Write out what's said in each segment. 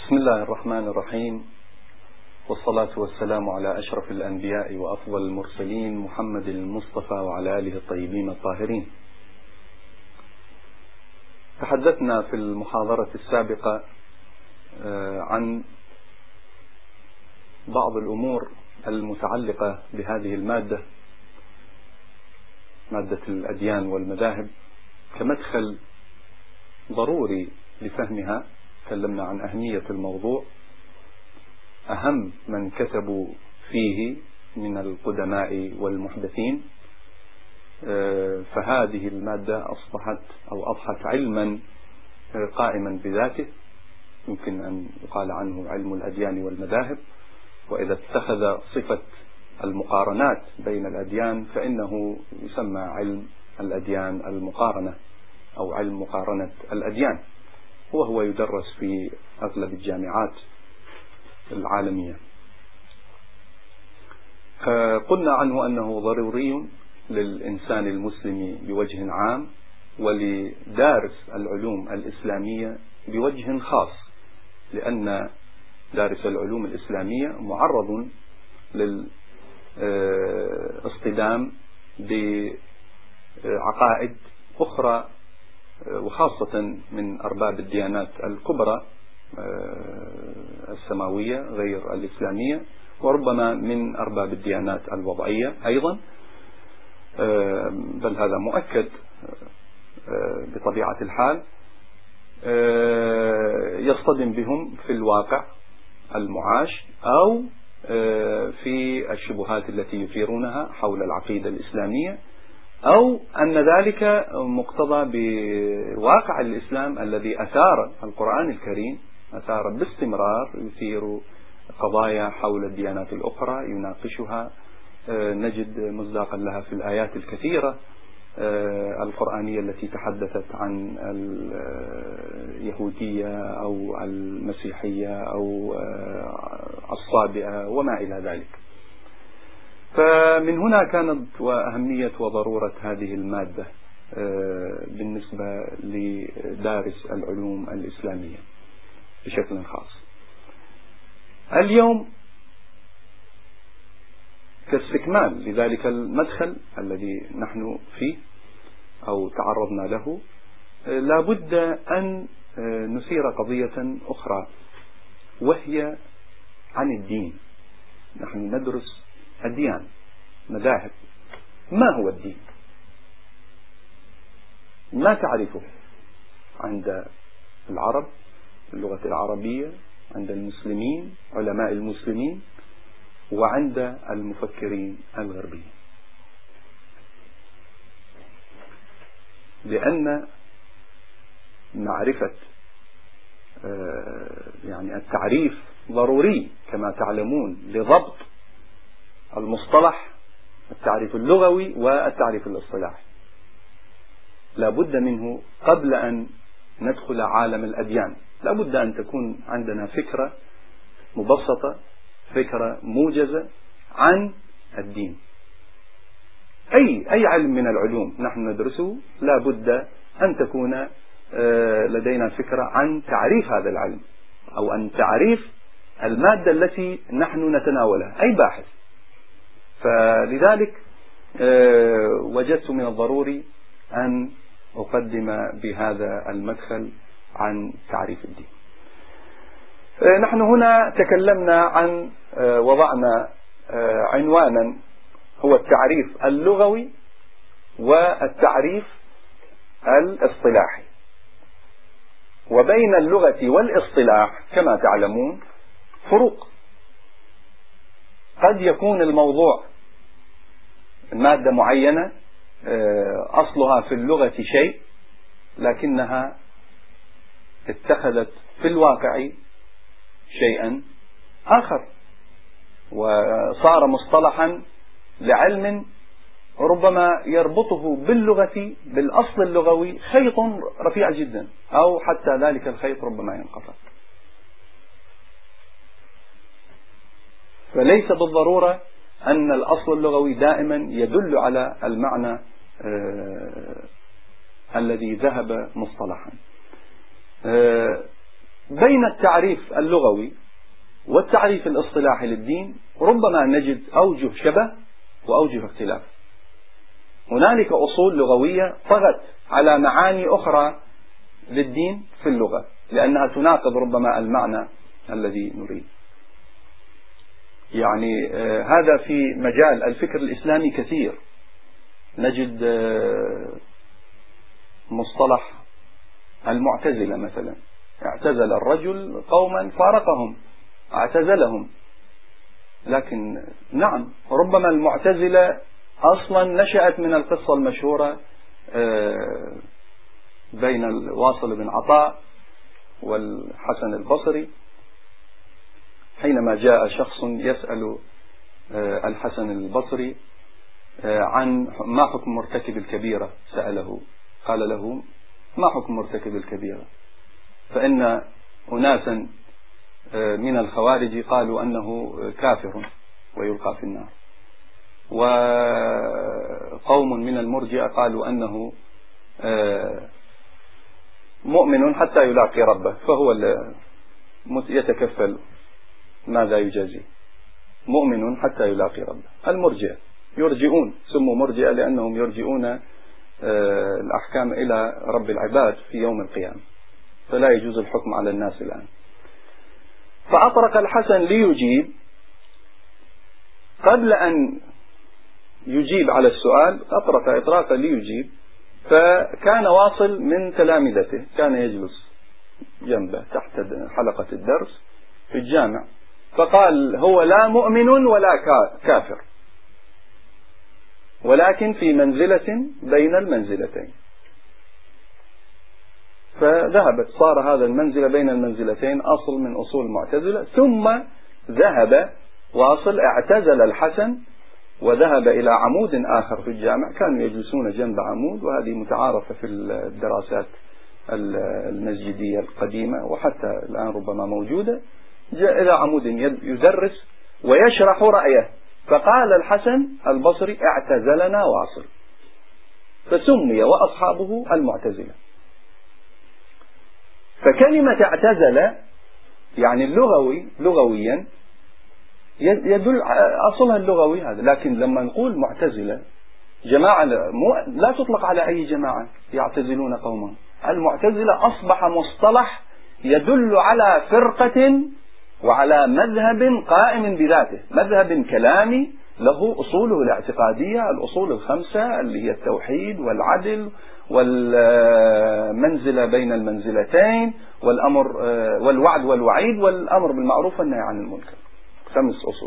بسم الله الرحمن الرحيم، والصلاة والسلام على أشرف الأنبياء وأفضل المرسلين محمد المصطفى وعلى آله الطيبين الطاهرين. تحدثنا في المحاضرة السابقة عن بعض الأمور المتعلقة بهذه المادة، مادة الأديان والمذاهب، كمدخل ضروري لفهمها. تكلمنا عن أهمية الموضوع، أهم من كتبوا فيه من القدماء والمحدثين، فهذه المادة أضحت علما قائما بذاته، يمكن أن يقال عنه علم الأديان والمذاهب. وإذا اتخذ صفة المقارنات بين الأديان فإنه يسمى علم الأديان المقارنة أو علم مقارنة الأديان، وهو يدرس في أغلب الجامعات العالمية. قلنا عنه أنه ضروري للإنسان المسلم بوجه عام، ولدارس العلوم الإسلامية بوجه خاص، لأن دارس العلوم الإسلامية معرض للاصطدام بعقائد أخرى، وخاصة من أرباب الديانات الكبرى السماوية غير الإسلامية، وربما من أرباب الديانات الوضعية أيضا، بل هذا مؤكد بطبيعة الحال. يصطدم بهم في الواقع المعاش أو في الشبهات التي يثيرونها حول العقيدة الإسلامية، أو أن ذلك مقتضى بواقع الإسلام الذي أثار القرآن الكريم، أثار باستمرار، يثير قضايا حول الديانات الأخرى، يناقشها، نجد مصداقا لها في الآيات الكثيرة القرآنية التي تحدثت عن اليهودية أو المسيحية أو الصابئة وما إلى ذلك. فمن هنا كانت وأهمية وضرورة هذه المادة بالنسبة لدارس العلوم الإسلامية بشكل خاص. اليوم كاستكمال لذلك المدخل الذي نحن فيه أو تعرضنا له، لابد أن نثير قضية أخرى، وهي عن الدين. نحن ندرس الديان، مذاهب. ما هو الدين؟ ما تعرفه عند العرب، اللغة العربية، عند المسلمين، علماء المسلمين، وعند المفكرين الغربيين؟ لأن معرفة يعني التعريف ضروري كما تعلمون لضبط المصطلح، التعريف اللغوي والتعريف الاصطلاحي. لا بد منه قبل أن ندخل عالم الأديان. لا بد أن تكون عندنا فكرة مبسطة، فكرة موجزة عن الدين. أي علم من العلوم نحن ندرسه لا بد أن تكون لدينا فكرة عن تعريف هذا العلم، أو عن تعريف المادة التي نحن نتناولها، أي باحث. فلذلك وجدت من الضروري أن أقدم بهذا المدخل عن تعريف الدين. نحن هنا تكلمنا عن وضعنا عنوانا، هو التعريف اللغوي والتعريف الاصطلاحي. وبين اللغة والاصطلاح كما تعلمون فروق. قد يكون الموضوع مادة معينة أصلها في اللغة شيء، لكنها اتخذت في الواقع شيئا آخر، وصار مصطلحا لعلم ربما يربطه باللغة، بالأصل اللغوي، خيط رفيع جدا، أو حتى ذلك الخيط ربما ينقطع. فليس بالضرورة أن الأصل اللغوي دائما يدل على المعنى الذي ذهب مصطلحا. بين التعريف اللغوي والتعريف الاصطلاحي للدين ربما نجد أوجه شبه وأوجه اختلاف. هنالك أصول لغوية طغت على معاني أخرى للدين في اللغة لأنها تناقض ربما المعنى الذي نريد. يعني هذا في مجال الفكر الإسلامي كثير. نجد مصطلح المعتزلة مثلا، اعتزل الرجل قوما فارقهم، اعتزلهم. لكن نعم ربما المعتزلة أصلا نشأت من القصة المشهورة بين الواصل بن عطاء والحسن البصري، حينما جاء شخص يسأل الحسن البصري عن ما حكم مرتكب الكبيرة، سأله قال له ما حكم مرتكب الكبيرة؟ فإن أناسا من الخوارج قالوا أنه كافر ويلقى في النار، وقوم من المرجئة قالوا أنه مؤمن حتى يلاقي ربه فهو يتكفل ماذا يجازي، مؤمن حتى يلاقي ربه. المرجئة يرجئون، سموا مرجئة لأنهم يرجئون الأحكام إلى رب العباد في يوم القيامة، فلا يجوز الحكم على الناس الآن. فأطرق الحسن ليجيب، قبل أن يجيب على السؤال أطرق إطراقا ليجيب، فكان واصل من تلامذته كان يجلس جنبه تحت حلقة الدرس في الجامع، فقال هو لا مؤمن ولا كافر، ولكن في منزلة بين المنزلتين. فذهبت، صار هذا المنزلة بين المنزلتين أصل من أصول المعتزلة. ثم ذهب واصل اعتزل الحسن وذهب إلى عمود آخر في الجامع، كانوا يجلسون جنب عمود، وهذه متعارفة في الدراسات المسجدية القديمة وحتى الآن ربما موجودة. جاء إلى عمود يدرس ويشرح رأيه، فقال الحسن البصري اعتزلنا واصل، فسمي وأصحابه المعتزلة. فكلمة اعتزل يعني لغويا يدل أصلها اللغوي هذا، لكن لما نقول معتزلة جماعة لا تطلق على أي جماعة يعتزلون قومهم. المعتزلة أصبح مصطلح يدل على فرقة وعلى مذهب قائم بذاته، مذهب كلامي له أصوله الاعتقادية، الأصول الخمسة اللي هي التوحيد والعدل والمنزلة بين المنزلتين والأمر والوعد والوعيد والأمر بالمعروف والنهي عن المنكر، 5 أصول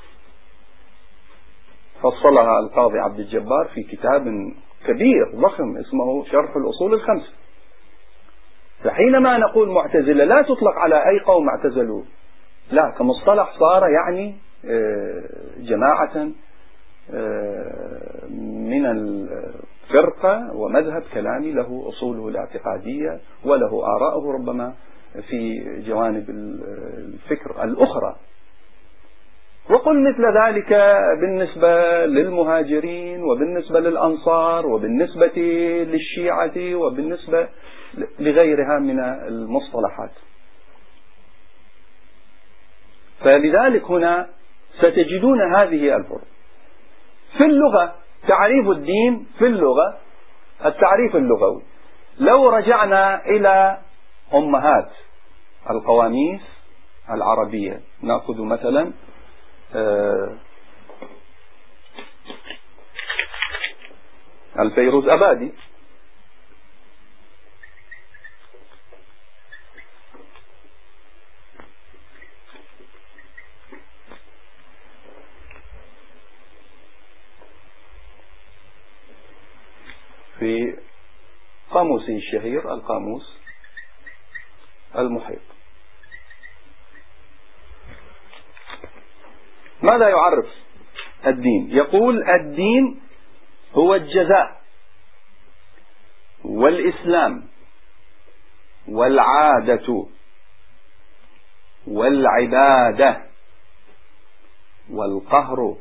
فصلها القاضي عبد الجبار في كتاب كبير ضخم اسمه شرح الأصول الخمسة. فحينما نقول معتزلة لا تطلق على أي قوم اعتزلوا، لا، كمصطلح صار يعني جماعة من الفرقة ومذهب كلامي له أصوله الاعتقادية وله آراءه ربما في جوانب الفكر الأخرى. وقل مثل ذلك بالنسبة للمهاجرين وبالنسبة للأنصار وبالنسبة للشيعة وبالنسبة لغيرها من المصطلحات. فلذلك هنا ستجدون هذه الفروق في اللغة. تعريف الدين في اللغة، التعريف اللغوي، لو رجعنا إلى أمهات القواميس العربية، نأخذ مثلا الفيروز أبادي، في قاموسه الشهير القاموس المحيط، ماذا يعرف الدين؟ يقول الدين هو الجزاء والإسلام والعادة والعبادة والقهر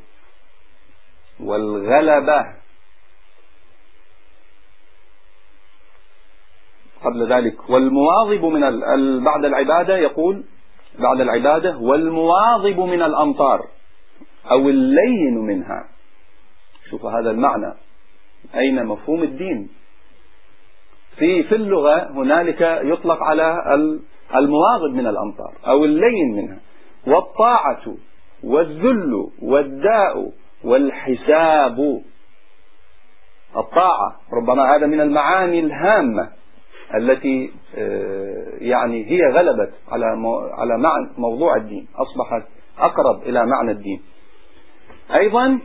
والغلبة. قبل ذلك والمواظب بعد العبادة، يقول بعد العبادة والمواظب من الأمطار أو اللين منها. شوف هذا المعنى، أين مفهوم الدين؟ في اللغة هنالك يطلق على المواظب من الأمطار أو اللين منها، والطاعة والذل والداء والحساب. الطاعة ربما هذا من المعاني الهامة التي يعني هي غلبت على معنى موضوع الدين، أصبحت أقرب إلى معنى الدين. أيضا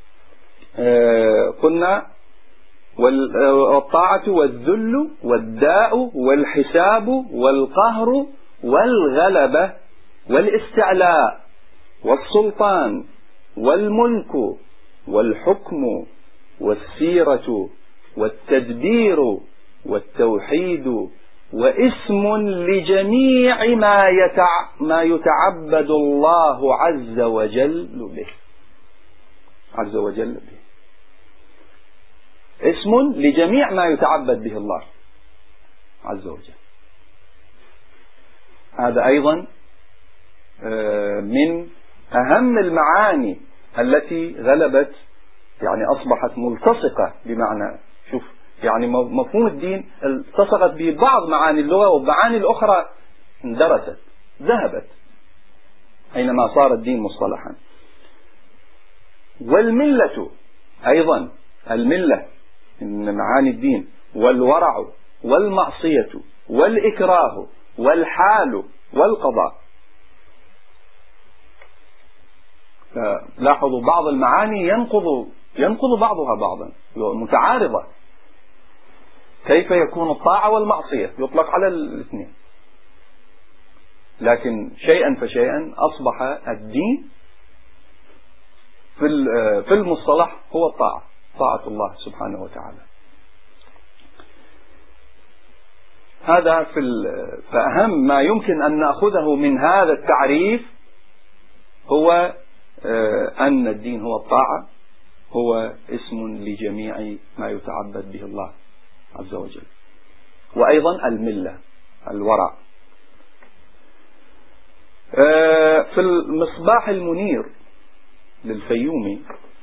قلنا والطاعة والذل والداء والحساب والقهر والغلبة والاستعلاء والسلطان والملك والحكم والسيرة والتدبير والتوحيد واسم لجميع ما يتعبد الله عز وجل به. اسم لجميع ما يتعبد به الله عز وجل. هذا أيضا من أهم المعاني التي غلبت، يعني أصبحت ملتصقة بمعنى. شوف يعني مفهوم الدين التصقت به بعض معاني اللغة، ومعاني الأخرى اندرست ذهبت أينما صار الدين مصطلحا. والملة أيضا، الملة من معاني الدين، والورع والمعصية والإكراه والحال والقضاء. لاحظوا بعض المعاني ينقض بعضها بعضا، متعارضة. كيف يكون الطاعة والمعصية يطلق على الاثنين؟ لكن شيئا فشيئا أصبح الدين في المصطلح هو الطاعة، طاعة الله سبحانه وتعالى. هذا فأهم ما يمكن أن نأخذه من هذا التعريف هو أن الدين هو الطاعة، هو اسم لجميع ما يتعبد به الله عز وجل. وأيضا الملة، الورع. في المصباح المنير للفيومي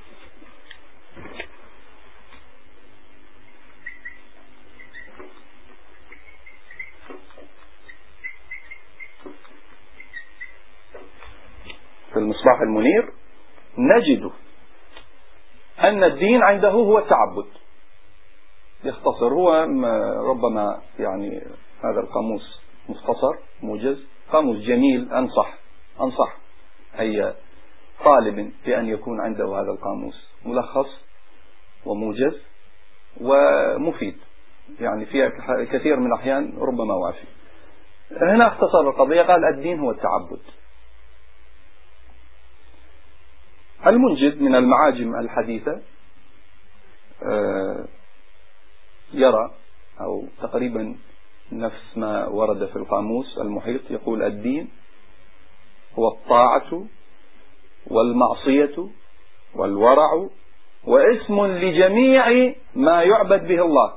نجد أن الدين عنده هو التعبد. يختصر، هو ربما يعني هذا القاموس مختصر موجز، قاموس جميل، أنصح أي طالب بأن يكون عنده هذا القاموس ملخص وموجز ومفيد، يعني في كثير من الأحيان ربما وافي. هنا اختصر القضية، قال الدين هو التعبد. المنجد من المعاجم الحديثة يرى أو تقريبا نفس ما ورد في القاموس المحيط، يقول الدين هو الطاعة والمعصية والورع واسم لجميع ما يعبد به الله،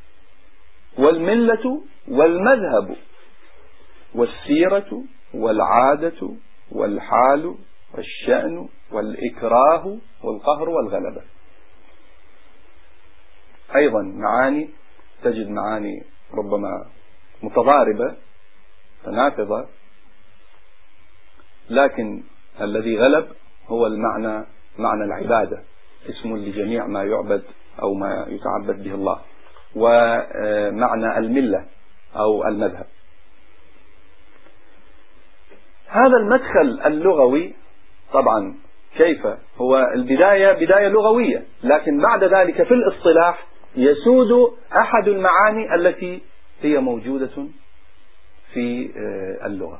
والملة والمذهب والسيرة والعادة والحال والشأن والإكراه والقهر والغلبة. أيضا معاني، تجد معاني ربما متضاربة تناقضة، لكن الذي غلب هو معنى العبادة، اسم لجميع ما يعبد أو ما يتعبد به الله، ومعنى الملة أو المذهب. هذا المدخل اللغوي طبعا كيف هو البداية بداية لغوية، لكن بعد ذلك في الاصطلاح يسود أحد المعاني التي هي موجودة في اللغة.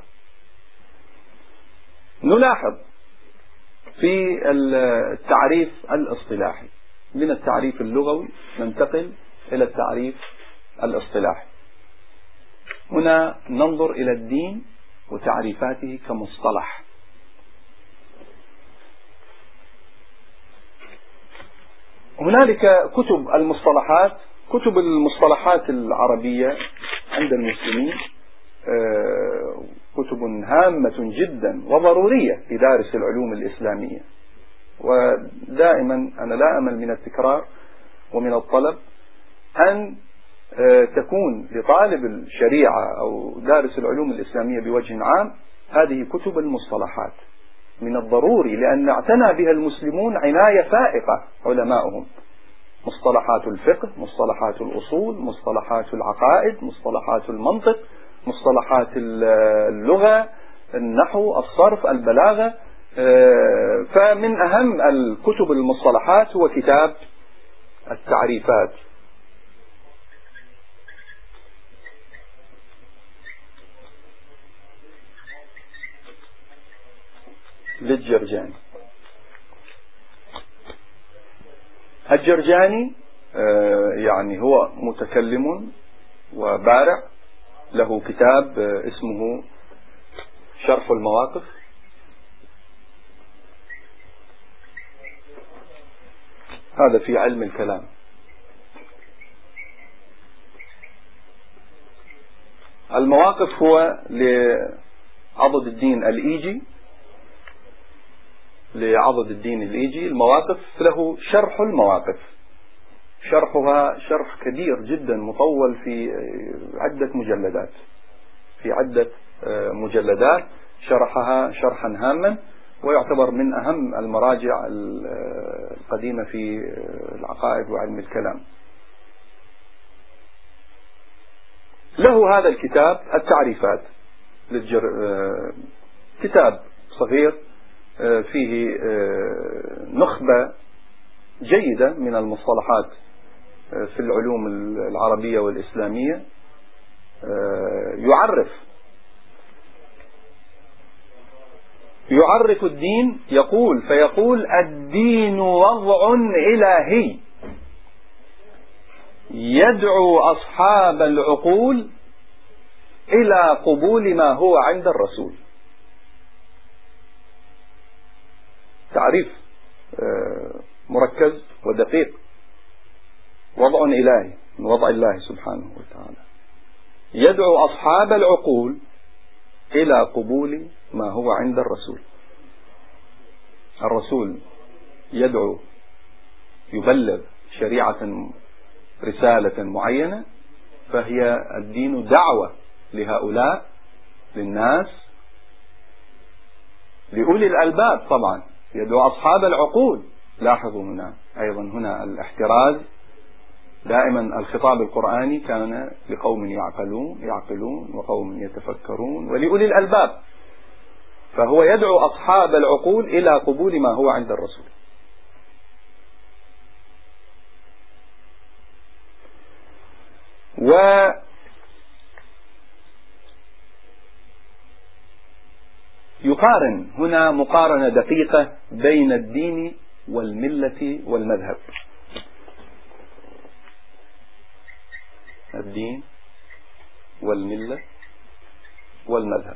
نلاحظ في التعريف الاصطلاحي، من التعريف اللغوي ننتقل إلى التعريف الاصطلاحي. هنا ننظر إلى الدين وتعريفاته كمصطلح. هنالك كتب المصطلحات العربية عند المسلمين كتب هامة جدا وضرورية لدارس العلوم الإسلامية. ودائما أنا لا أمل من التكرار ومن الطلب أن تكون لطالب الشريعة أو دارس العلوم الإسلامية بوجه عام هذه كتب المصطلحات. من الضروري، لأن اعتنى بها المسلمون عناية فائقة علماؤهم، مصطلحات الفقه، مصطلحات الأصول، مصطلحات العقائد، مصطلحات المنطق، مصطلحات اللغة، النحو، الصرف، البلاغة. فمن أهم الكتب المصطلحات هو كتاب التعريفات للجرجاني. الجرجاني يعني هو متكلم وبارع، له كتاب اسمه شرح المواقف. هذا في علم الكلام. المواقف هو لعضد الدين الإيجي، المواقف له شرح المواقف، شرحها شرح كبير جدا مطول في عدة مجلدات، شرحها شرحا هاما، ويعتبر من أهم المراجع القديمة في العقائد وعلم الكلام. له هذا الكتاب التعريفات كتاب صغير فيه نخبة جيدة من المصطلحات في العلوم العربية والإسلامية. يعرف الدين، فيقول الدين وضع إلهي يدعو أصحاب العقول إلى قبول ما هو عند الرسول. تعريف مركز ودقيق. وضع إلهي من وضع الله سبحانه وتعالى، يدعو أصحاب العقول إلى قبول ما هو عند الرسول. الرسول يدعو، يبلغ شريعة، رسالة معينة، فهي الدين دعوة لهؤلاء، للناس، لأولي الألباب طبعا، يدعو أصحاب العقول. لاحظوا هنا الاحتراز. دائما الخطاب القرآني كان لقوم يعقلون وقوم يتفكرون ولأولي الألباب، فهو يدعو أصحاب العقول إلى قبول ما هو عند الرسول. ويقارن هنا مقارنة دقيقة بين الدين والملة والمذهب. الدين والملة والمذهب.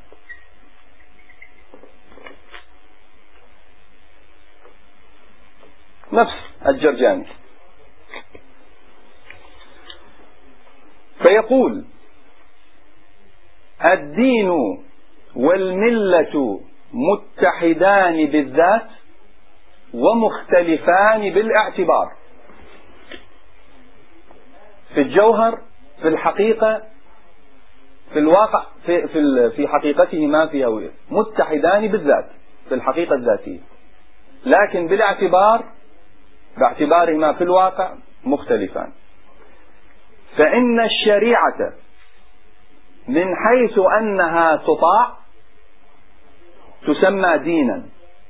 نفس الجرجاني. فيقول الدين والملة متحدان بالذات ومختلفان بالاعتبار، في الجوهر، في الحقيقة، في الواقع، في حقيقتهما فيها متحدان بالذات في الحقيقة الذاتية، لكن باعتبارهما في الواقع مختلفان. فإن الشريعة من حيث أنها تطاع تسمى دينا.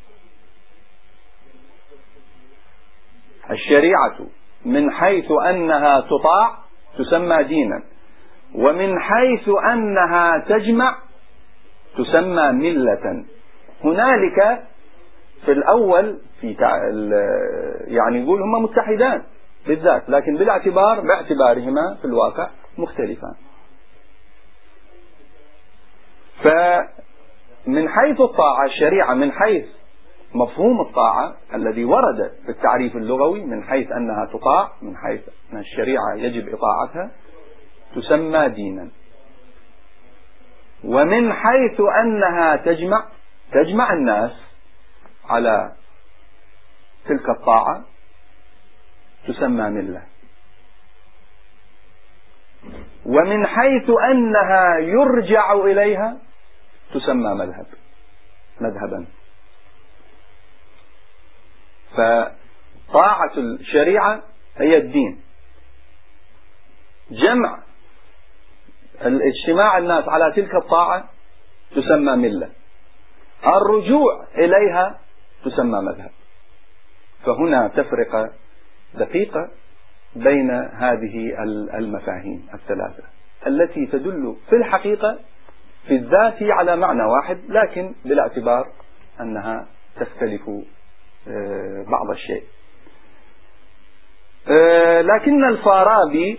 الشريعة من حيث أنها تطاع تسمى دينا، ومن حيث أنها تجمع تسمى ملة. هنالك في الأول يعني يقول هما متحدان بالذات، لكن باعتبارهما في الواقع مختلفان. فمن حيث الطاعة، الشريعة من حيث مفهوم الطاعة الذي ورد في التعريف اللغوي، من حيث أنها تطاع، من حيث أن الشريعة يجب إطاعتها، تسمى دينا. ومن حيث أنها تجمع الناس على تلك الطاعة تسمى ملة، ومن حيث أنها يرجع إليها تسمى مذهبا. فطاعة الشريعة هي الدين، اجتماع الناس على تلك الطاعة تسمى ملة، الرجوع إليها تسمى مذهب. فهنا تفرقة دقيقة بين هذه المفاهيم الثلاثة التي تدل في الحقيقة في الذات على معنى واحد، لكن بالاعتبار أنها تختلف بعض الشيء. لكن الفارابي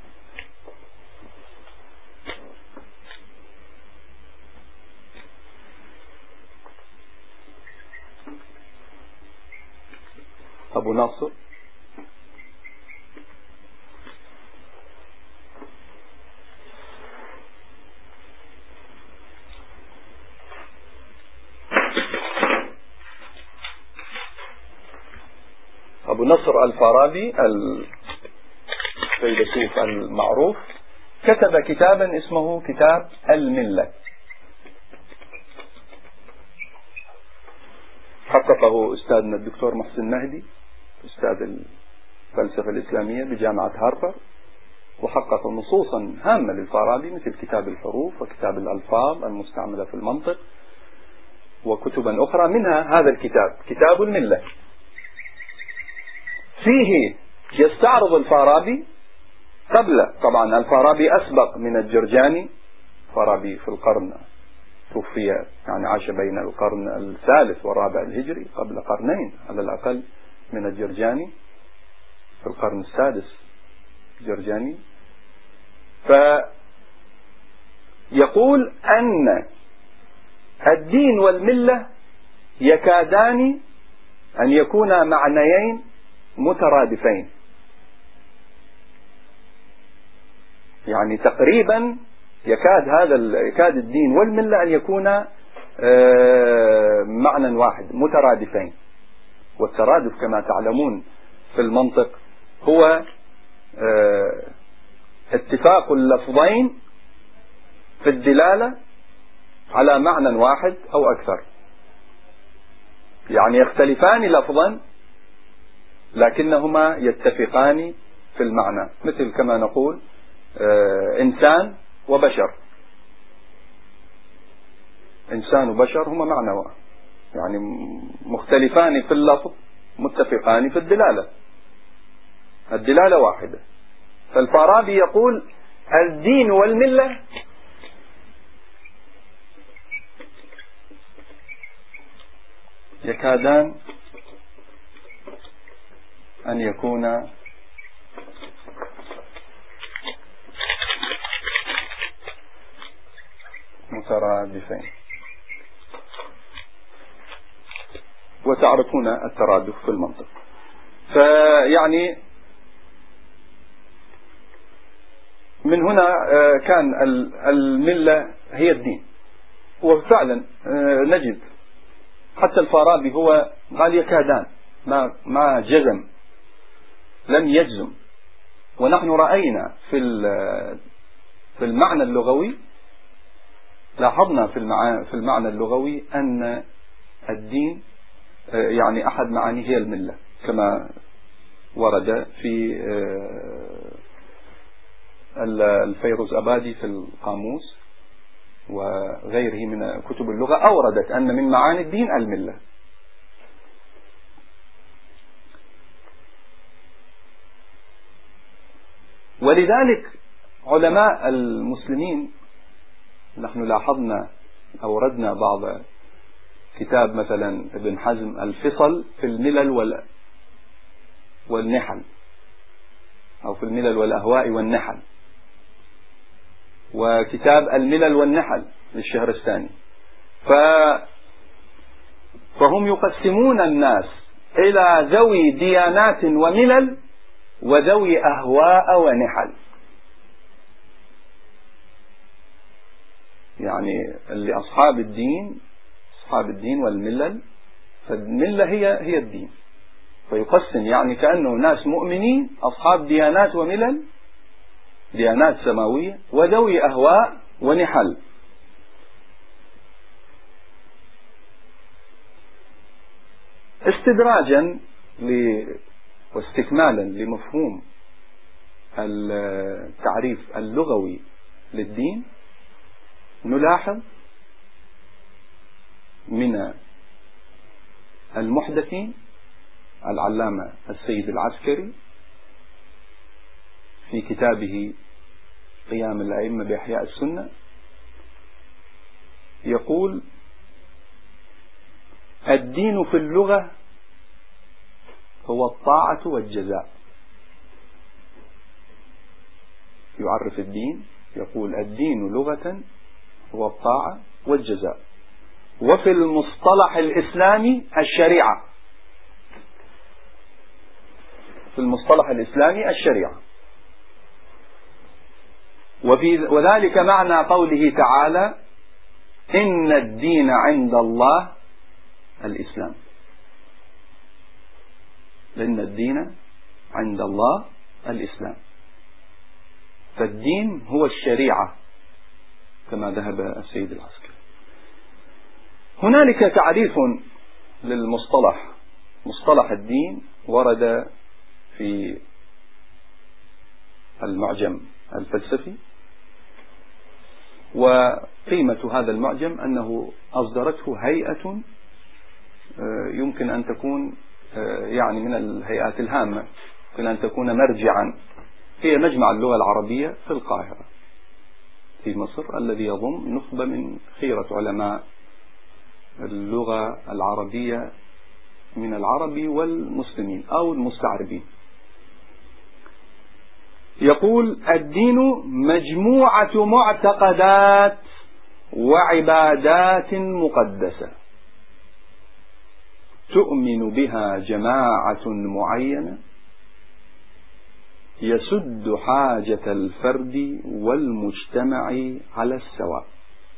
أبو نصر الفارابي الفيلسوف المعروف كتب كتابا اسمه كتاب الملة، حققه أستاذنا الدكتور محسن مهدي أستاذ الفلسفة الإسلامية بجامعة هارفارد، وحقق نصوصا هامة للفارابي مثل كتاب الحروف وكتاب الألفاظ المستعملة في المنطق وكتبا أخرى، منها هذا الكتاب كتاب الملة. فيه يستعرض الفارابي طبعا الفارابي أسبق من الجرجاني، الفارابي في القرن توفي يعني عاش بين القرن الثالث والرابع الهجري، قبل قرنين على الأقل من الجرجاني، في القرن السادس الجرجاني. فيقول أن الدين والملة يكادان أن يكونا معنيين مترادفين، يعني تقريبا يكاد الدين والملة أن يكونا معنى واحد مترادفين. والترادف كما تعلمون في المنطق هو اتفاق اللفظين في الدلالة على معنى واحد أو أكثر، يعني يختلفان لفظا لكنهما يتفقان في المعنى، مثل كما نقول إنسان وبشر، إنسان وبشر هما معنى واحد، يعني مختلفان في اللفظ متفقان في الدلالة واحدة. فالفارابي يقول الدين والملة يكادان أن يكونا مترادفين، وتعرفون الترادف في المنطق. فيعني من هنا كان الملة هي الدين. وفعلا نجد حتى الفارابي هو قال يكادان، ما جزم، لم يجزم. ونحن رأينا في المعنى اللغوي، لاحظنا في المعنى اللغوي أن الدين يعني أحد معانيه هي الملة، كما ورد في الفيروز أبادي في القاموس وغيره من كتب اللغة أوردت أن من معاني الدين الملة. ولذلك علماء المسلمين، نحن لاحظنا أوردنا بعض كتاب مثلا ابن حزم الفصل في الملل والنحل، أو في الملل والأهواء والنحل، وكتاب الملل والنحل للشهرستاني. فهم يقسمون الناس إلى ذوي ديانات وملل وذوي أهواء ونحل. يعني يعني اللي أصحاب الدين والملل، فالملة هي الدين، فيقسم يعني كأنه ناس مؤمنين أصحاب ديانات وملل، ديانات سماوية، وذوي أهواء ونحل. استدراجا واستكمالا لمفهوم التعريف اللغوي للدين، نلاحظ من المحدثين العلامة السيد العسكري في كتابه قيام الأئمة بإحياء السنة يقول: الدين في اللغة هو الطاعة والجزاء. يعرف الدين، يقول: الدين لغة هو الطاعة والجزاء، وفي المصطلح الإسلامي الشريعة. في المصطلح الإسلامي الشريعة. وذلك معنى قوله تعالى: إن الدين عند الله الإسلام. إن الدين عند الله الإسلام، فالدين هو الشريعة كما ذهب السيد العسكري. هنالك تعريف للمصطلح، مصطلح الدين، ورد في المعجم الفلسفي، وقيمة هذا المعجم أنه أصدرته هيئة يمكن أن تكون يعني من الهيئات الهامة، يمكن أن تكون مرجعا. هي مجمع اللغة العربية في القاهرة في مصر، الذي يضم نخبة من خيرة علماء اللغة العربية من العرب والمسلمين أو المستعربين. يقول: الدين مجموعة معتقدات وعبادات مقدسة تؤمن بها جماعة معينة يسد حاجة الفرد والمجتمع على السواء،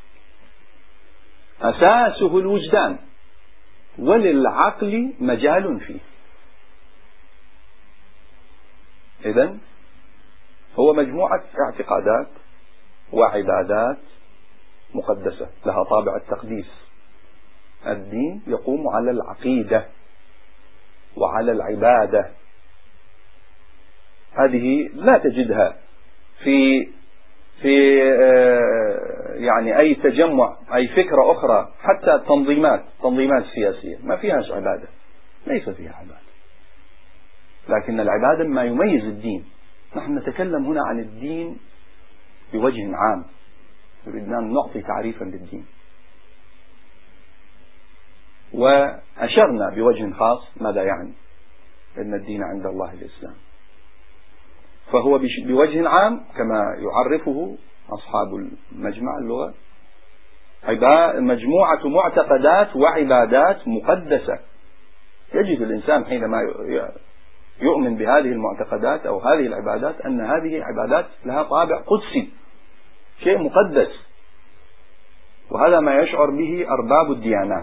أساسه الوجدان وللعقل مجال فيه. إذن هو مجموعة اعتقادات وعبادات مقدسة لها طابع التقديس. الدين يقوم على العقيدة وعلى العبادة، هذه لا تجدها في يعني أي تجمع، أي فكرة أخرى، حتى التنظيمات السياسية ما فيهاش عبادة، ليس فيها عبادة. لكن العبادة ما يميز الدين. نحن نتكلم هنا عن الدين بوجه عام، نريدنا أن نعطي تعريفا للدين، وأشرنا بوجه خاص ماذا يعني أن الدين عند الله الإسلام. فهو بوجه عام كما يعرفه أصحاب المجمع اللغة مجموعة معتقدات وعبادات مقدسة. يجد الإنسان حينما يؤمن بهذه المعتقدات أو هذه العبادات أن هذه عبادات لها طابع قدسي، شيء مقدس، وهذا ما يشعر به أرباب الديانات.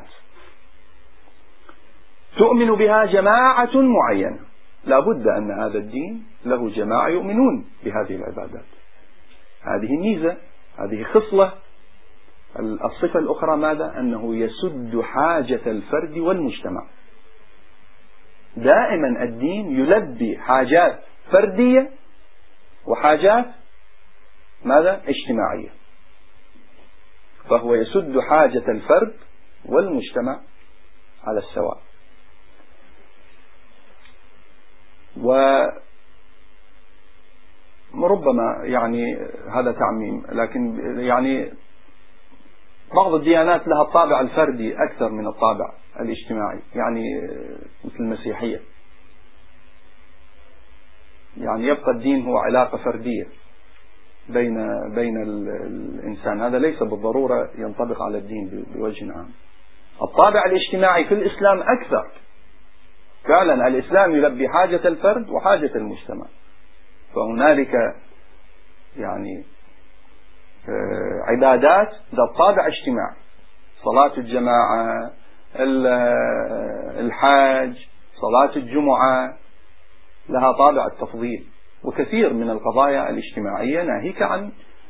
تؤمن بها جماعة معينة، لا بد أن هذا الدين له جماعة يؤمنون بهذه العبادات. هذه ميزة، هذه خصلة. الصفة الأخرى ماذا؟ أنه يسد حاجة الفرد والمجتمع. دائما الدين يلبي حاجات فردية وحاجات ماذا؟ اجتماعية. فهو يسد حاجة الفرد والمجتمع على السواء. وربما يعني هذا تعميم، لكن يعني بعض الديانات لها الطابع الفردي أكثر من الطابع الاجتماعي، يعني مثل المسيحية، يعني يبقى الدين هو علاقة فردية بين الإنسان. هذا ليس بالضرورة ينطبق على الدين بوجه عام. الطابع الاجتماعي في الإسلام أكثر. فعلا الإسلام يلبي حاجة الفرد وحاجة المجتمع، فهنالك يعني عبادات ذات طابع اجتماعي، صلاة الجماعة، الحج، صلاة الجمعة، لها طابع التفضيل. وكثير من القضايا الاجتماعية ناهيك عن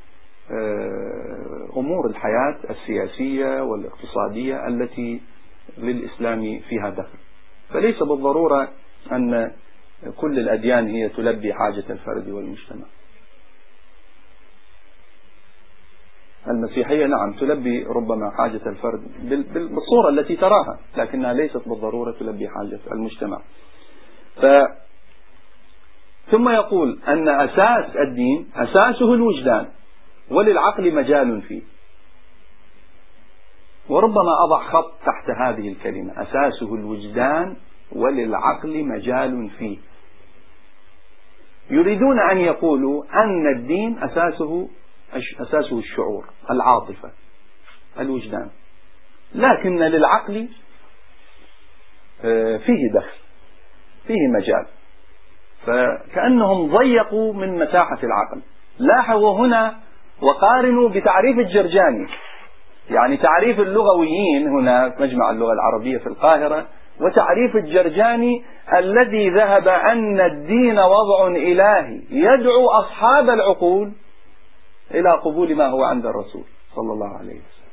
أمور الحياة السياسية والاقتصادية التي للإسلام فيها دخل. فليس بالضرورة أن كل الأديان هي تلبي حاجة الفرد والمجتمع. المسيحية نعم تلبي ربما حاجة الفرد بالصورة التي تراها، لكنها ليست بالضرورة تلبي حاجة المجتمع. ثم يقول أن أساس الدين أساسه الوجدان وللعقل مجال فيه. وربما أضع خط تحت هذه الكلمة، أساسه الوجدان وللعقل مجال فيه. يريدون أن يقولوا أن الدين أساسه الشعور، العاطفة، الوجدان، لكن للعقل فيه دخل، فيه مجال. فكأنهم ضيقوا من مساحة العقل. لاحظوا هنا وقارنوا بتعريف الجرجاني، يعني تعريف اللغويين هنا في مجمع اللغة العربية في القاهرة، وتعريف الجرجاني الذي ذهب أن الدين وضع إلهي يدعو أصحاب العقول إلى قبول ما هو عند الرسول صلى الله عليه وسلم.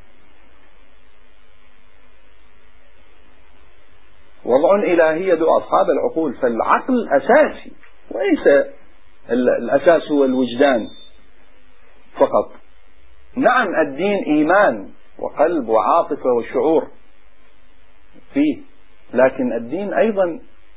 وضع إلهي يدعو أصحاب العقول، فالعقل أساسي وليس الأساس هو الوجدان فقط. نعم الدين إيمان وقلب وعاطفة وشعور فيه، لكن الدين أيضا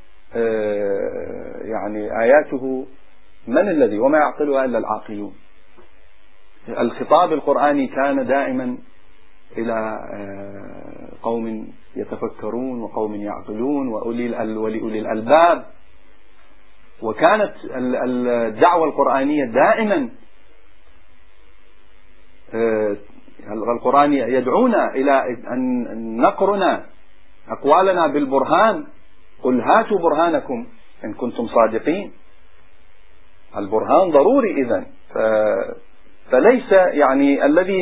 يعني آياته من الذي وما يعقلها إلا العاقلون. الخطاب القرآني كان دائما إلى قوم يتفكرون وقوم يعقلون ولأولي الألباب. وكانت الدعوة القرآنية دائما القرآن يدعونا إلى أن نقرن أقوالنا بالبرهان، قل هاتوا برهانكم إن كنتم صادقين. البرهان ضروري إذن. فليس يعني الذي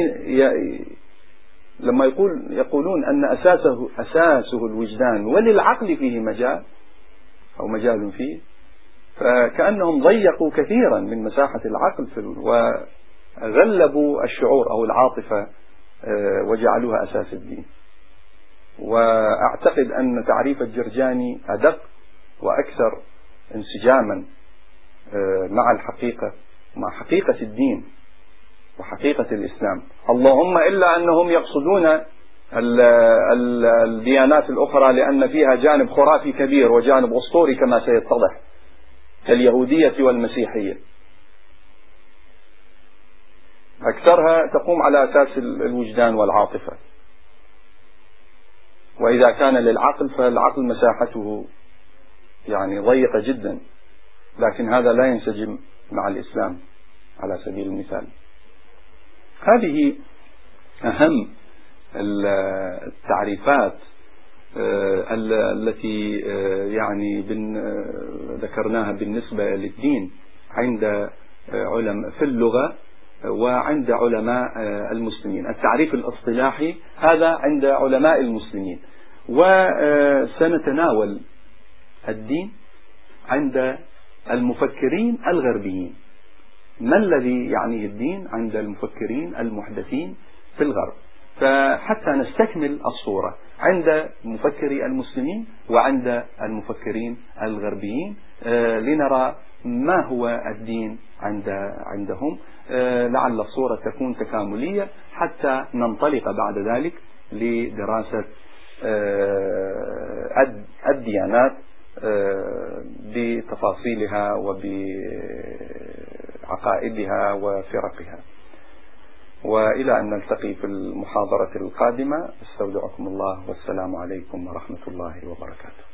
لما يقولون أن أساسه الوجدان وللعقل فيه مجال أو مجال فيه، فكأنهم ضيقوا كثيرا من مساحة العقل وغلبوا الشعور أو العاطفة وجعلوها أساس الدين. وأعتقد أن تعريف الجرجاني أدق وأكثر انسجاما مع الحقيقة، مع حقيقة الدين وحقيقة الإسلام. اللهم إلا أنهم يقصدون الديانات الأخرى لأن فيها جانب خرافي كبير وجانب أسطوري كما سيتضح، كاليهودية والمسيحية. أكثرها تقوم على أساس الوجدان والعاطفة، وإذا كان للعقل فالعقل مساحته يعني ضيقة جدا، لكن هذا لا ينسجم مع الإسلام على سبيل المثال. هذه أهم التعريفات التي يعني ذكرناها بالنسبة للدين عند علماء في اللغة وعند علماء المسلمين. التعريف الاصطلاحي هذا عند علماء المسلمين، وسنتناول الدين عند المفكرين الغربيين. ما الذي يعنيه الدين عند المفكرين المحدثين في الغرب، فحتى نستكمل الصورة عند مفكري المسلمين وعند المفكرين الغربيين لنرى ما هو الدين عندهم، لعل الصورة تكون تكاملية حتى ننطلق بعد ذلك لدراسة الديانات بتفاصيلها وبعقائدها وفرقها. وإلى أن نلتقي في المحاضرة القادمة، استودعكم الله والسلام عليكم ورحمة الله وبركاته.